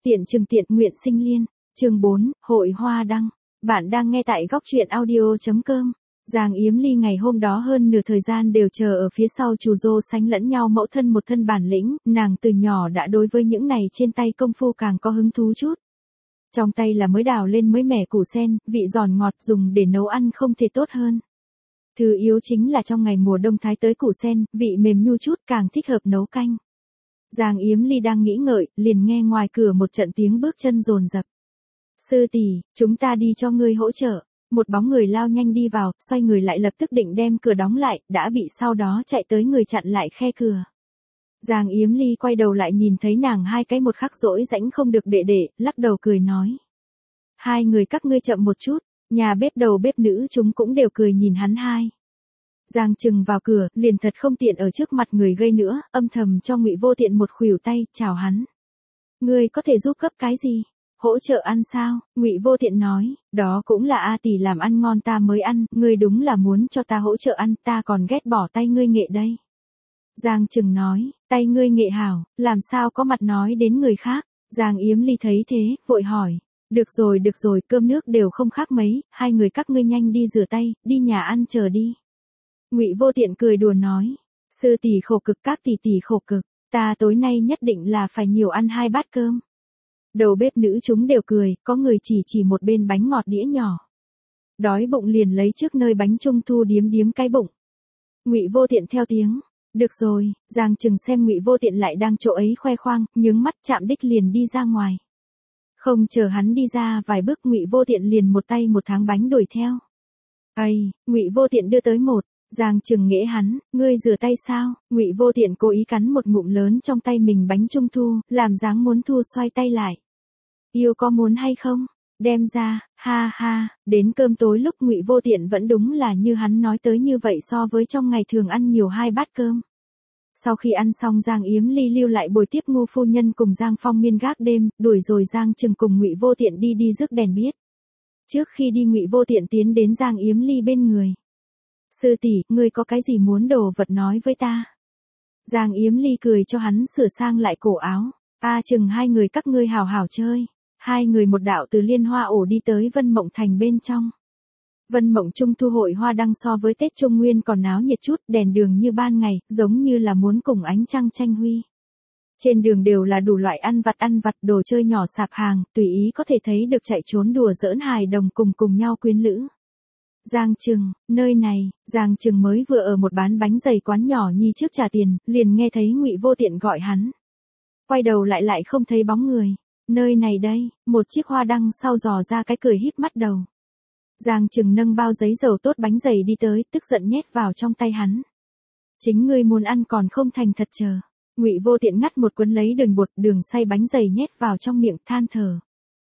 Tiện Trừng Tiện Nguyện Sinh Liên, chương 4, Hội Hoa Đăng. Bạn đang nghe tại góc truyện audio.com. Giang Yếm Ly ngày hôm đó hơn nửa thời gian đều chờ ở phía sau Trù Dô sánh lẫn nhau mẫu thân một thân bản lĩnh, nàng từ nhỏ đã đối với những này trên tay công phu càng có hứng thú chút. Trong tay là mới đào lên mới mẻ củ sen, vị giòn ngọt dùng để nấu ăn không thể tốt hơn. Thứ yếu chính là trong ngày mùa đông thái tới củ sen, vị mềm nhu chút càng thích hợp nấu canh. Giang Yếm Ly đang nghĩ ngợi, liền nghe ngoài cửa một trận tiếng bước chân dồn dập. Sư tỷ, chúng ta đi cho ngươi hỗ trợ. Một bóng người lao nhanh đi vào, xoay người lại lập tức định đem cửa đóng lại, đã bị sau đó chạy tới người chặn lại khe cửa. Giang Yếm Ly quay đầu lại nhìn thấy nàng hai cái một khắc rỗi rãnh không được để, lắc đầu cười nói. Hai người các ngươi chậm một chút, nhà bếp đầu bếp nữ chúng cũng đều cười nhìn hắn hai. Giang Trừng vào cửa, liền thật không tiện ở trước mặt người gây nữa, âm thầm cho Ngụy Vô Tiện một khuỷu tay, chào hắn. Ngươi có thể giúp cấp cái gì? Hỗ trợ ăn sao? Ngụy Vô Tiện nói, đó cũng là A tỷ làm ăn ngon ta mới ăn, ngươi đúng là muốn cho ta hỗ trợ ăn, ta còn ghét bỏ tay ngươi nghệ đây. Giang Trừng nói, tay ngươi nghệ hảo, làm sao có mặt nói đến người khác? Giang Yếm Ly thấy thế, vội hỏi. Được rồi, cơm nước đều không khác mấy, hai người các ngươi nhanh đi rửa tay, đi nhà ăn chờ đi. Ngụy Vô Tiện cười đùa nói, sư tỷ khổ cực các tỷ tỷ khổ cực, ta tối nay nhất định là phải nhiều ăn 2 bát cơm. Đầu bếp nữ chúng đều cười, có người chỉ một bên bánh ngọt đĩa nhỏ. Đói bụng liền lấy trước nơi bánh trung thu điếm cái bụng. Ngụy Vô Tiện theo tiếng, được rồi. Giang Trừng xem Ngụy Vô Tiện lại đang chỗ ấy khoe khoang, nhướng mắt chạm đích liền đi ra ngoài. Không chờ hắn đi ra vài bước Ngụy Vô Tiện liền một tay một tháng bánh đuổi theo. Ây, Ngụy Vô Tiện đưa tới một. Giang Trừng nghễ hắn, ngươi rửa tay sao? Ngụy Vô Tiện cố ý cắn một ngụm lớn trong tay mình bánh trung thu, làm dáng muốn thu xoay tay lại. Yêu có muốn hay không? Đem ra, ha ha, đến cơm tối lúc Ngụy Vô Tiện vẫn đúng là như hắn nói tới như vậy so với trong ngày thường ăn nhiều 2 bát cơm. Sau khi ăn xong Giang Yếm Ly lưu lại bồi tiếp Ngô phu nhân cùng Giang Phong Miên gác đêm, đuổi rồi Giang Trừng cùng Ngụy Vô Tiện đi rước đèn biết. Trước khi đi Ngụy Vô Tiện tiến đến Giang Yếm Ly bên người. Sư tỷ, ngươi có cái gì muốn đồ vật nói với ta? Giang Yếm Ly cười cho hắn sửa sang lại cổ áo. Trừng hai người các ngươi hào hào chơi. Hai người một đạo từ Liên Hoa ổ đi tới Vân Mộng Thành bên trong. Vân Mộng Trung thu hội hoa đăng so với Tết Trung Nguyên còn náo nhiệt chút, đèn đường như ban ngày, giống như là muốn cùng ánh trăng tranh huy. Trên đường đều là đủ loại ăn vặt, đồ chơi nhỏ sạp hàng, tùy ý có thể thấy được chạy trốn đùa giỡn hài đồng cùng nhau quyến lữ. Giang Trừng, nơi này. Giang Trừng mới vừa ở một bán bánh dày quán nhỏ nhi trước trả tiền, liền nghe thấy Ngụy Vô Tiện gọi hắn. Quay đầu lại không thấy bóng người. Nơi này đây, một chiếc hoa đăng sau dò ra cái cười híp mắt đầu. Giang Trừng nâng bao giấy dầu tốt bánh dày đi tới, tức giận nhét vào trong tay hắn. Chính ngươi muốn ăn còn không thành thật chờ. Ngụy Vô Tiện ngắt một cuốn lấy đường xay bánh dày nhét vào trong miệng than thở.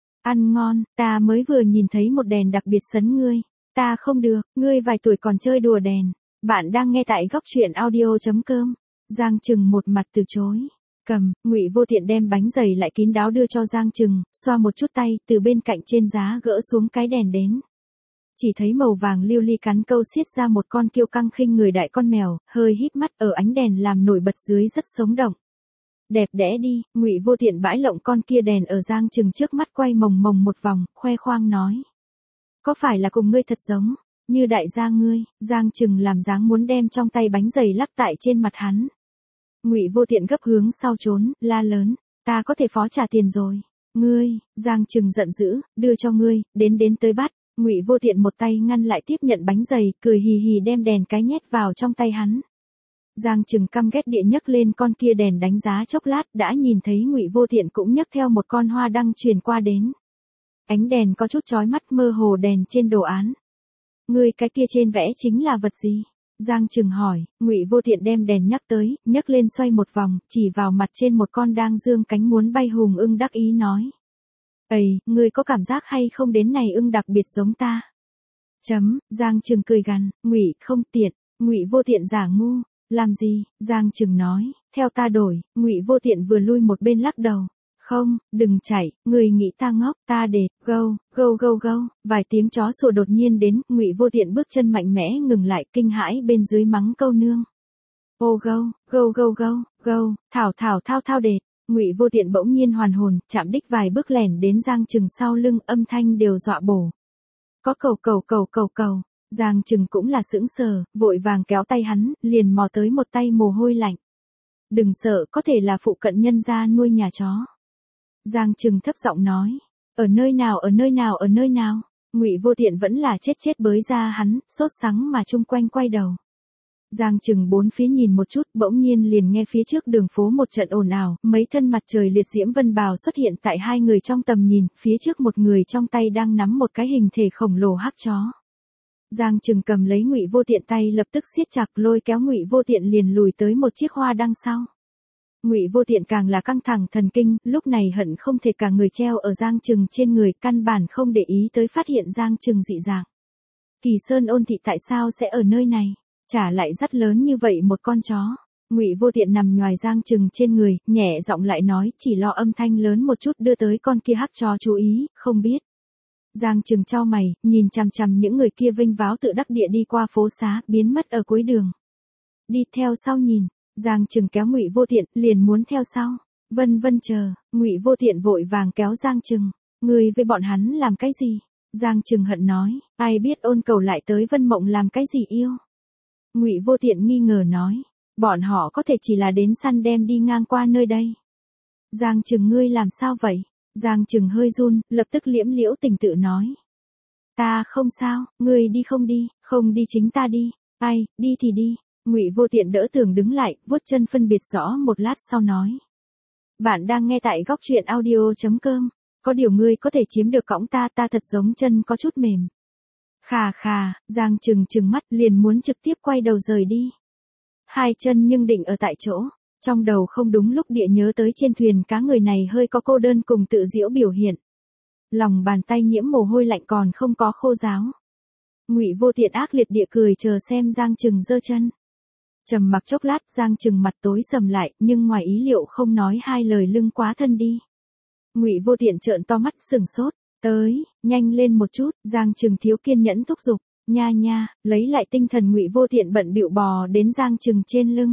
Ăn ngon, ta mới vừa nhìn thấy một đèn đặc biệt sấn ngươi. Ta không được, ngươi vài tuổi còn chơi đùa đèn. Bạn đang nghe tại góc truyện audio.com. Giang Trừng một mặt từ chối. Cầm, Ngụy Vô Tiện đem bánh dày lại kín đáo đưa cho Giang Trừng, xoa một chút tay, từ bên cạnh trên giá gỡ xuống cái đèn đến. Chỉ thấy màu vàng lưu ly cắn câu xiết ra một con kiêu căng khinh người đại con mèo, hơi híp mắt ở ánh đèn làm nổi bật dưới rất sống động. Đẹp đẽ đi. Ngụy Vô Tiện bãi lộng con kia đèn ở Giang Trừng trước mắt quay mồng một vòng, khoe khoang nói. Có phải là cùng ngươi thật giống, như đại gia ngươi? Giang Trừng làm dáng muốn đem trong tay bánh dày lắc tại trên mặt hắn. Ngụy Vô Tiện gấp hướng sau trốn, la lớn, ta có thể phó trả tiền rồi. Ngươi, Giang Trừng giận dữ, đưa cho ngươi, đến tới bắt. Ngụy Vô Tiện một tay ngăn lại tiếp nhận bánh dày, cười hì hì đem đèn cái nhét vào trong tay hắn. Giang Trừng căm ghét địa nhấc lên con kia đèn đánh giá chốc lát, đã nhìn thấy Ngụy Vô Tiện cũng nhấc theo một con hoa đăng truyền qua đến. Ánh đèn có chút chói mắt mơ hồ đèn trên đồ án. Ngươi cái kia trên vẽ chính là vật gì? Giang Trừng hỏi. Ngụy Vô Tiện đem đèn nhấc lên xoay một vòng, chỉ vào mặt trên một con đang dương cánh muốn bay hùng ưng đắc ý nói. Ây, ngươi có cảm giác hay không đến này ưng đặc biệt giống ta? Giang Trừng cười gằn, Ngụy không tiện. Ngụy Vô Tiện giả ngu, làm gì? Giang Trừng nói, theo ta đổi. Ngụy Vô Tiện vừa lui một bên lắc đầu. Không, đừng chạy, người nghĩ ta ngốc, ta để, gâu, vài tiếng chó sủa đột nhiên đến, Ngụy Vô Tiện bước chân mạnh mẽ ngừng lại, kinh hãi bên dưới mắng câu nương. Ô gâu, thao đệt, Ngụy Vô Tiện bỗng nhiên hoàn hồn, chạm đích vài bước lẻn đến Giang Trừng sau lưng, âm thanh đều dọa bổ. Có cầu. Giang Trừng cũng là sững sờ, vội vàng kéo tay hắn, liền mò tới một tay mồ hôi lạnh. Đừng sợ, có thể là phụ cận nhân gia nuôi nhà chó. Giang Trừng thấp giọng nói. Ở nơi nào? Ngụy Vô Tiện vẫn là chết bới ra hắn, sốt sắng mà chung quanh quay đầu. Giang Trừng bốn phía nhìn một chút, bỗng nhiên liền nghe phía trước đường phố một trận ồn ào, mấy thân mặt trời liệt diễm vân bào xuất hiện tại hai người trong tầm nhìn, phía trước một người trong tay đang nắm một cái hình thể khổng lồ hắc chó. Giang Trừng cầm lấy Ngụy Vô Tiện tay lập tức siết chặt, lôi kéo Ngụy Vô Tiện liền lùi tới một chiếc hoa đăng sau. Ngụy Vô Tiện càng là căng thẳng thần kinh, lúc này hận không thể cả người treo ở Giang Trừng trên người, căn bản không để ý tới phát hiện Giang Trừng dị dạng. Kỳ Sơn Ôn thị tại sao sẽ ở nơi này? Trả lại rất lớn như vậy một con chó. Ngụy Vô Tiện nằm nhoài Giang Trừng trên người, nhẹ giọng lại nói, chỉ lo âm thanh lớn một chút đưa tới con kia hắc chó chú ý, không biết. Giang Trừng chau mày, nhìn chằm chằm những người kia vênh váo tự đắc địa đi qua phố xá, biến mất ở cuối đường. Đi theo sau nhìn, Giang Trừng kéo Ngụy Vô Tiện, liền muốn theo sau. Vân chờ, Ngụy Vô Tiện vội vàng kéo Giang Trừng, người với bọn hắn làm cái gì? Giang Trừng hận nói, ai biết Ôn Cầu lại tới Vân Mộng làm cái gì yêu? Ngụy Vô Tiện nghi ngờ nói, bọn họ có thể chỉ là đến săn đem đi ngang qua nơi đây. Giang Trừng ngươi làm sao vậy? Giang Trừng hơi run, lập tức liễm liễu tình tự nói. Ta không sao, ngươi đi không đi chính ta đi. Ai, đi thì đi. Ngụy Vô Tiện đỡ tường đứng lại, vuốt chân phân biệt rõ một lát sau nói. Bạn đang nghe tại góc truyện audio.com, có điều ngươi có thể chiếm được cõng ta thật giống chân có chút mềm. Khà, Giang Trừng trừng mắt liền muốn trực tiếp quay đầu rời đi. Hai chân nhưng định ở tại chỗ, trong đầu không đúng lúc địa nhớ tới trên thuyền cá người này hơi có cô đơn cùng tự giễu biểu hiện. Lòng bàn tay nhiễm mồ hôi lạnh còn không có khô ráo. Ngụy Vô Tiện ác liệt địa cười chờ xem Giang Trừng giơ chân. Trầm mặc chốc lát, Giang Trừng mặt tối sầm lại, nhưng ngoài ý liệu không nói hai lời lưng quá thân đi. Ngụy Vô Tiện trợn to mắt sừng sốt, tới, nhanh lên một chút, Giang Trừng thiếu kiên nhẫn thúc giục, nha, lấy lại tinh thần Ngụy Vô Tiện bận bịu bò đến Giang Trừng trên lưng.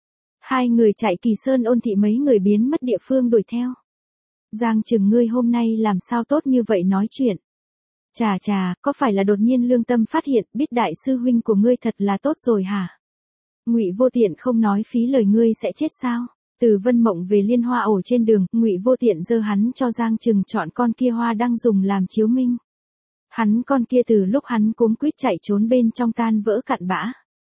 Hai người chạy Kỳ Sơn Ôn thị mấy người biến mất địa phương đuổi theo. Giang Trừng ngươi hôm nay làm sao tốt như vậy nói chuyện. Chà, có phải là đột nhiên lương tâm phát hiện biết đại sư huynh của ngươi thật là tốt rồi hả? Ngụy Vô Tiện không nói phí lời ngươi sẽ chết sao? Từ Vân Mộng về Liên Hoa ổ trên đường, Ngụy Vô Tiện giơ hắn cho Giang Trừng chọn con kia hoa đang dùng làm chiếu minh. Hắn con kia từ lúc hắn cuống quýt chạy trốn bên trong tan vỡ cặn bã.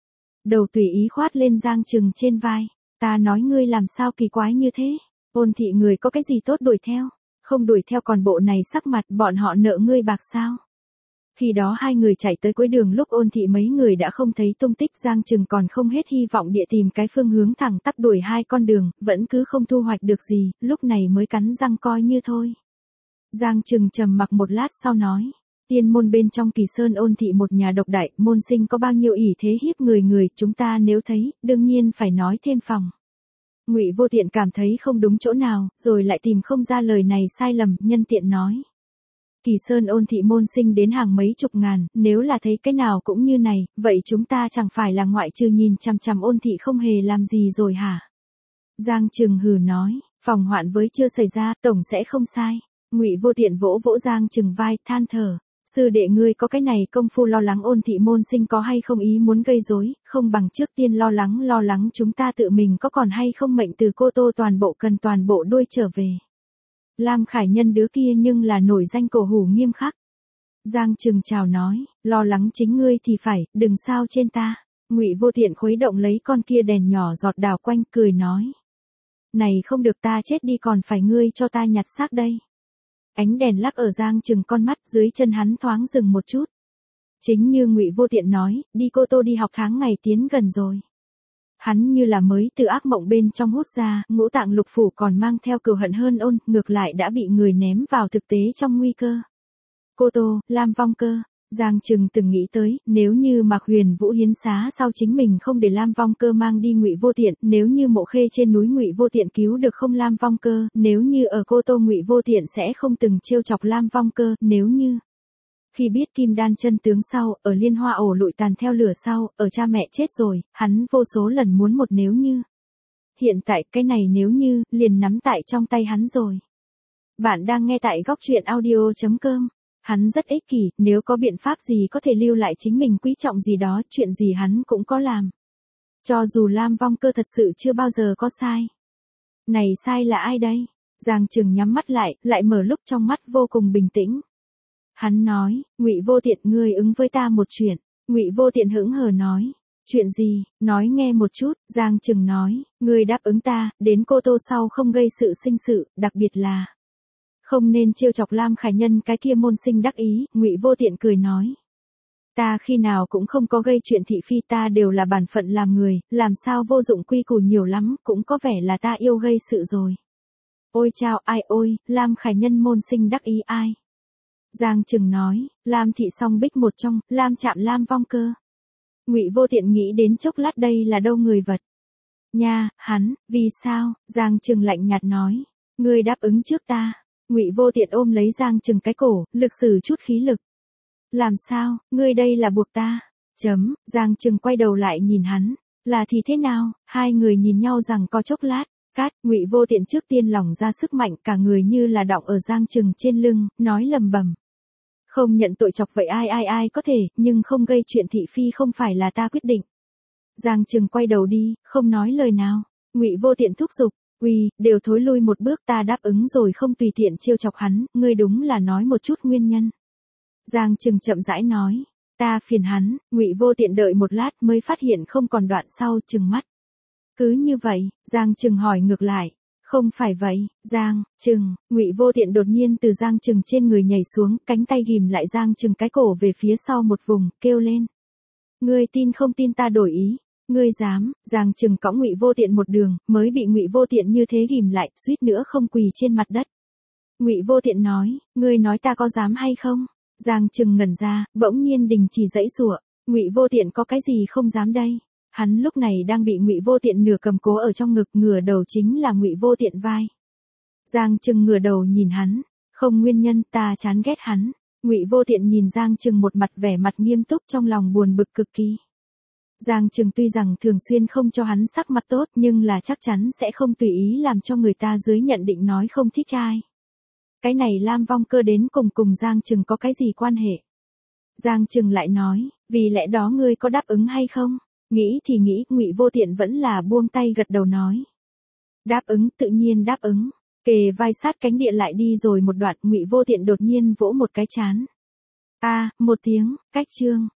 Đầu tùy ý khoát lên Giang Trừng trên vai. Ta nói ngươi làm sao kỳ quái như thế? Ôn thị người có cái gì tốt đuổi theo? Không đuổi theo còn bộ này sắc mặt bọn họ nợ ngươi bạc sao? Khi đó hai người chạy tới cuối đường lúc Ôn thị mấy người đã không thấy tung tích, Giang Trừng còn không hết hy vọng địa tìm cái phương hướng thẳng tắp đuổi hai con đường, vẫn cứ không thu hoạch được gì, lúc này mới cắn răng coi như thôi. Giang Trừng trầm mặc một lát sau nói, tiên môn bên trong Kỳ Sơn Ôn thị một nhà độc đại, môn sinh có bao nhiêu ỷ thế hiếp người, chúng ta nếu thấy, đương nhiên phải nói thêm phòng. Ngụy Vô Tiện cảm thấy không đúng chỗ nào, rồi lại tìm không ra lời này sai lầm, nhân tiện nói. Kỳ Sơn Ôn thị môn sinh đến hàng mấy chục ngàn, nếu là thấy cái nào cũng như này, vậy chúng ta chẳng phải là ngoại trừ nhìn chằm chằm Ôn thị không hề làm gì rồi hả? Giang Trừng hừ nói, phòng hoạn với chưa xảy ra, tổng sẽ không sai. Ngụy Vô Tiện vỗ vỗ Giang Trừng vai, than thở. Sư đệ ngươi có cái này công phu lo lắng Ôn thị môn sinh có hay không ý muốn gây rối, không bằng trước tiên lo lắng chúng ta tự mình có còn hay không mệnh từ Cô Tô toàn bộ đuôi trở về. Lam Khải Nhân đứa kia nhưng là nổi danh cổ hủ nghiêm khắc. Giang Trừng chào nói, lo lắng chính ngươi thì phải, đừng sao trên ta. Ngụy Vô Tiện khuấy động lấy con kia đèn nhỏ giọt đào quanh, cười nói. Này không được, ta chết đi còn phải ngươi cho ta nhặt xác đây. Ánh đèn lắc ở Giang Trừng con mắt, dưới chân hắn thoáng dừng một chút. Chính như Ngụy Vô Tiện nói, đi Cô Tô đi học tháng ngày tiến gần rồi. Hắn như là mới từ ác mộng bên trong hút ra, ngũ tạng lục phủ còn mang theo cừu hận hơn Ôn, ngược lại đã bị người ném vào thực tế trong nguy cơ. Cô Tô, Lam Vong Cơ. Giang Trừng từng nghĩ tới, nếu như Mạc Huyền Vũ hiến xá sau chính mình không để Lam Vong Cơ mang đi Ngụy Vô Tiện, nếu như Mộ Khê trên núi Ngụy Vô Tiện cứu được không Lam Vong Cơ, nếu như ở Cô Tô Ngụy Vô Tiện sẽ không từng trêu chọc Lam Vong Cơ, nếu như. Khi biết Kim Đan chân tướng sau, ở Liên Hoa ổ lụi tàn theo lửa sau, ở cha mẹ chết rồi, hắn vô số lần muốn một nếu như. hiện tại cái này nếu như, liền nắm tại trong tay hắn rồi. Bạn đang nghe tại góc truyện audio.com. Hắn rất ích kỷ, nếu có biện pháp gì có thể lưu lại chính mình quý trọng gì đó, chuyện gì hắn cũng có làm. Cho dù Lam Vong Cơ thật sự chưa bao giờ có sai. Này sai là ai đây? Giang Trừng nhắm mắt lại mở lúc trong mắt vô cùng bình tĩnh. Hắn nói, Ngụy Vô Tiện, ngươi ứng với ta một chuyện. Ngụy Vô Tiện hững hờ nói, chuyện gì, nói nghe một chút. Giang Trừng nói, ngươi đáp ứng ta, đến Cô Tô sau không gây sự sinh sự, đặc biệt là không nên trêu chọc Lam Khải Nhân cái kia môn sinh đắc ý. Ngụy Vô Tiện cười nói, ta khi nào cũng không có gây chuyện thị phi, ta đều là bản phận làm người, làm sao vô dụng quy củ nhiều lắm, cũng có vẻ là ta yêu gây sự rồi. Ôi chao, ai ôi, Lam Khải Nhân môn sinh đắc ý ai? Giang Trừng nói, Lam Thị Song Bích một trong, Lam Trạm Lam Vong Cơ. Ngụy Vô Tiện nghĩ đến chốc lát đây là đâu người vật. Nha, hắn, vì sao? Giang Trừng lạnh nhạt nói, ngươi đáp ứng trước ta. Ngụy Vô Tiện ôm lấy Giang Trừng cái cổ, lực sử chút khí lực. Làm sao, ngươi đây là buộc ta? Giang Trừng quay đầu lại nhìn hắn, là thì thế nào? Hai người nhìn nhau rằng có chốc lát. Ngụy Vô Tiện trước tiên lỏng ra sức mạnh, cả người như là đọng ở Giang Trừng trên lưng, nói lầm bầm. Không nhận tội chọc vậy ai có thể, nhưng không gây chuyện thị phi không phải là ta quyết định. Giang Trừng quay đầu đi, không nói lời nào. Ngụy Vô Tiện thúc giục, đều thối lui một bước, ta đáp ứng rồi không tùy tiện trêu chọc hắn, ngươi đúng là nói một chút nguyên nhân. Giang Trừng chậm rãi nói, ta phiền hắn. Ngụy Vô Tiện đợi một lát mới phát hiện không còn đoạn sau, trừng mắt. Cứ như vậy, Giang Trừng hỏi ngược lại, không phải vậy, Giang Trừng. Ngụy Vô Tiện đột nhiên từ Giang Trừng trên người nhảy xuống, cánh tay ghìm lại Giang Trừng cái cổ về phía sau một vùng, kêu lên. Ngươi tin không tin ta đổi ý? Ngươi dám? Giang Trừng cõng Ngụy Vô Tiện một đường, mới bị Ngụy Vô Tiện như thế ghìm lại, suýt nữa không quỳ trên mặt đất. Ngụy Vô Tiện nói, ngươi nói ta có dám hay không? Giang Trừng ngẩn ra, bỗng nhiên đình chỉ giãy giụa. Ngụy Vô Tiện có cái gì không dám đây? Hắn lúc này đang bị Ngụy Vô Tiện nửa cầm cố ở trong ngực, ngửa đầu chính là Ngụy Vô Tiện vai. Giang Trừng ngửa đầu nhìn hắn, không nguyên nhân, ta chán ghét hắn. Ngụy Vô Tiện nhìn Giang Trừng một mặt vẻ mặt nghiêm túc, trong lòng buồn bực cực kỳ. Giang Trừng tuy rằng thường xuyên không cho hắn sắc mặt tốt, nhưng là chắc chắn sẽ không tùy ý làm cho người ta dưới nhận định nói không thích ai. Cái này Lam Vong Cơ đến cùng Giang Trừng có cái gì quan hệ? Giang Trừng lại nói, vì lẽ đó ngươi có đáp ứng hay không? Nghĩ thì nghĩ, Ngụy Vô Tiện vẫn là buông tay gật đầu nói. Đáp ứng, tự nhiên đáp ứng. Kề vai sát cánh địa lại đi rồi một đoạn, Ngụy Vô Tiện đột nhiên vỗ một cái trán. Một tiếng, cách chương.